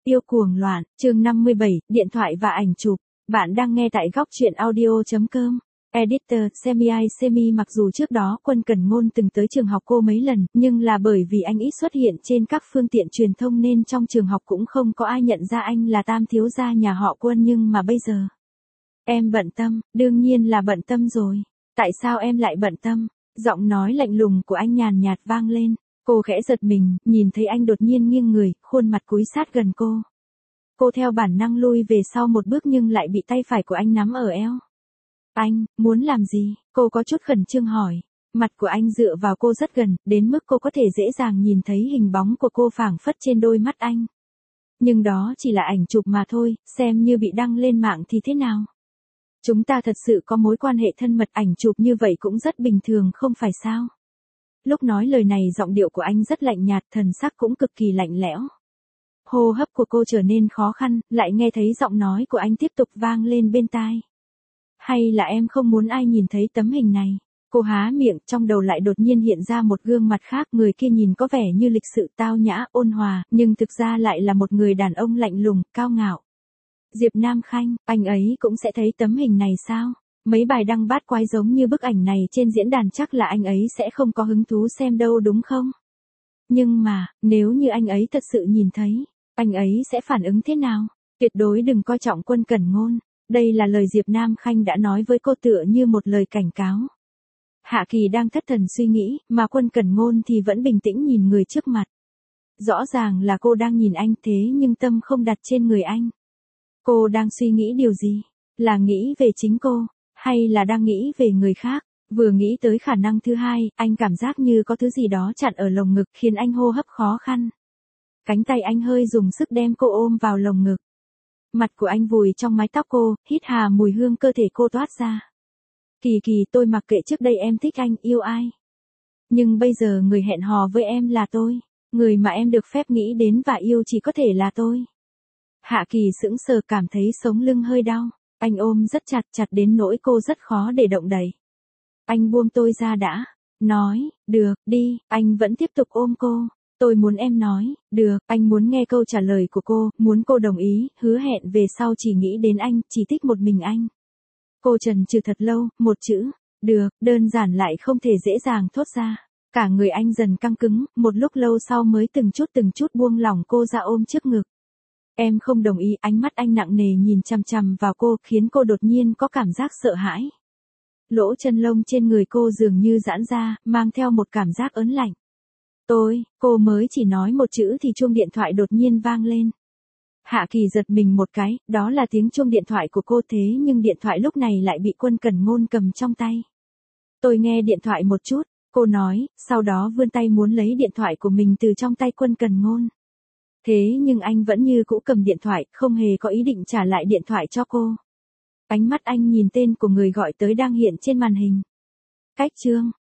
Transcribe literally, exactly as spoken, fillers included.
yêu cuồng loạn, chương năm mươi bảy, điện thoại và ảnh chụp. Bạn đang nghe tại góc truyện audio.com. Editor, Semi Semi mặc dù trước đó Quân Cẩn Ngôn từng tới trường học cô mấy lần, nhưng là bởi vì anh ít xuất hiện trên các phương tiện truyền thông nên trong trường học cũng không có ai nhận ra anh là tam thiếu gia nhà họ Quân, nhưng mà bây giờ. Em bận tâm, đương nhiên là bận tâm rồi. Tại sao em lại bận tâm? Giọng nói lạnh lùng của anh nhàn nhạt vang lên. Cô khẽ giật mình, nhìn thấy anh đột nhiên nghiêng người, khuôn mặt cúi sát gần cô. Cô theo bản năng lui về sau một bước nhưng lại bị tay phải của anh nắm ở eo. Anh, muốn làm gì? Cô có chút khẩn trương hỏi. Mặt của anh dựa vào cô rất gần, đến mức cô có thể dễ dàng nhìn thấy hình bóng của cô phảng phất trên đôi mắt anh. Nhưng đó chỉ là ảnh chụp mà thôi, xem như bị đăng lên mạng thì thế nào? Chúng ta thật sự có mối quan hệ thân mật, ảnh chụp như vậy cũng rất bình thường không phải sao? Lúc nói lời này giọng điệu của anh rất lạnh nhạt, thần sắc cũng cực kỳ lạnh lẽo. Hô hấp của cô trở nên khó khăn, lại nghe thấy giọng nói của anh tiếp tục vang lên bên tai. Hay là em không muốn ai nhìn thấy tấm hình này? Cô há miệng, trong đầu lại đột nhiên hiện ra một gương mặt khác, người kia nhìn có vẻ như lịch sự tao nhã, ôn hòa, nhưng thực ra lại là một người đàn ông lạnh lùng, cao ngạo. Diệp Nam Khanh, anh ấy cũng sẽ thấy tấm hình này sao? Mấy bài đăng bát quái giống như bức ảnh này trên diễn đàn chắc là anh ấy sẽ không có hứng thú xem đâu đúng không? Nhưng mà, nếu như anh ấy thật sự nhìn thấy, anh ấy sẽ phản ứng thế nào? Tuyệt đối đừng coi trọng Quân Cẩn Ngôn. Đây là lời Diệp Nam Khanh đã nói với cô tựa như một lời cảnh cáo. Hạ Kỳ đang thất thần suy nghĩ, mà Quân Cẩn Ngôn thì vẫn bình tĩnh nhìn người trước mặt. Rõ ràng là cô đang nhìn anh thế nhưng tâm không đặt trên người anh. Cô đang suy nghĩ điều gì? Là nghĩ về chính cô, hay là đang nghĩ về người khác? Vừa nghĩ tới khả năng thứ hai, anh cảm giác như có thứ gì đó chặn ở lồng ngực khiến anh hô hấp khó khăn. Cánh tay anh hơi dùng sức đem cô ôm vào lồng ngực. Mặt của anh vùi trong mái tóc cô, hít hà mùi hương cơ thể cô toát ra. Kỳ Kỳ, tôi mặc kệ trước đây em thích anh, yêu ai. Nhưng bây giờ người hẹn hò với em là tôi. Người mà em được phép nghĩ đến và yêu chỉ có thể là tôi. Hạ Kỳ sững sờ, cảm thấy sống lưng hơi đau. Anh ôm rất chặt, chặt đến nỗi cô rất khó để động đậy. Anh buông tôi ra đã. Nói, được, đi, anh vẫn tiếp tục ôm cô. Tôi muốn em nói, được, anh muốn nghe câu trả lời của cô, muốn cô đồng ý, hứa hẹn về sau chỉ nghĩ đến anh, chỉ thích một mình anh. Cô chần chừ thật lâu, một chữ, được, đơn giản lại không thể dễ dàng thốt ra. Cả người anh dần căng cứng, một lúc lâu sau mới từng chút từng chút buông lỏng cô ra ôm trước ngực. Em không đồng ý, ánh mắt anh nặng nề nhìn chằm chằm vào cô, khiến cô đột nhiên có cảm giác sợ hãi. Lỗ chân lông trên người cô dường như giãn ra, mang theo một cảm giác ớn lạnh. Tôi, cô mới chỉ nói một chữ thì chuông điện thoại đột nhiên vang lên. Hạ Kỳ giật mình một cái, đó là tiếng chuông điện thoại của cô, thế nhưng điện thoại lúc này lại bị Quân Cẩn Ngôn cầm trong tay. Tôi nghe điện thoại một chút, cô nói, sau đó vươn tay muốn lấy điện thoại của mình từ trong tay Quân Cẩn Ngôn. Thế nhưng anh vẫn như cũ cầm điện thoại, không hề có ý định trả lại điện thoại cho cô. Ánh mắt anh nhìn tên của người gọi tới đang hiện trên màn hình. Cách Trương,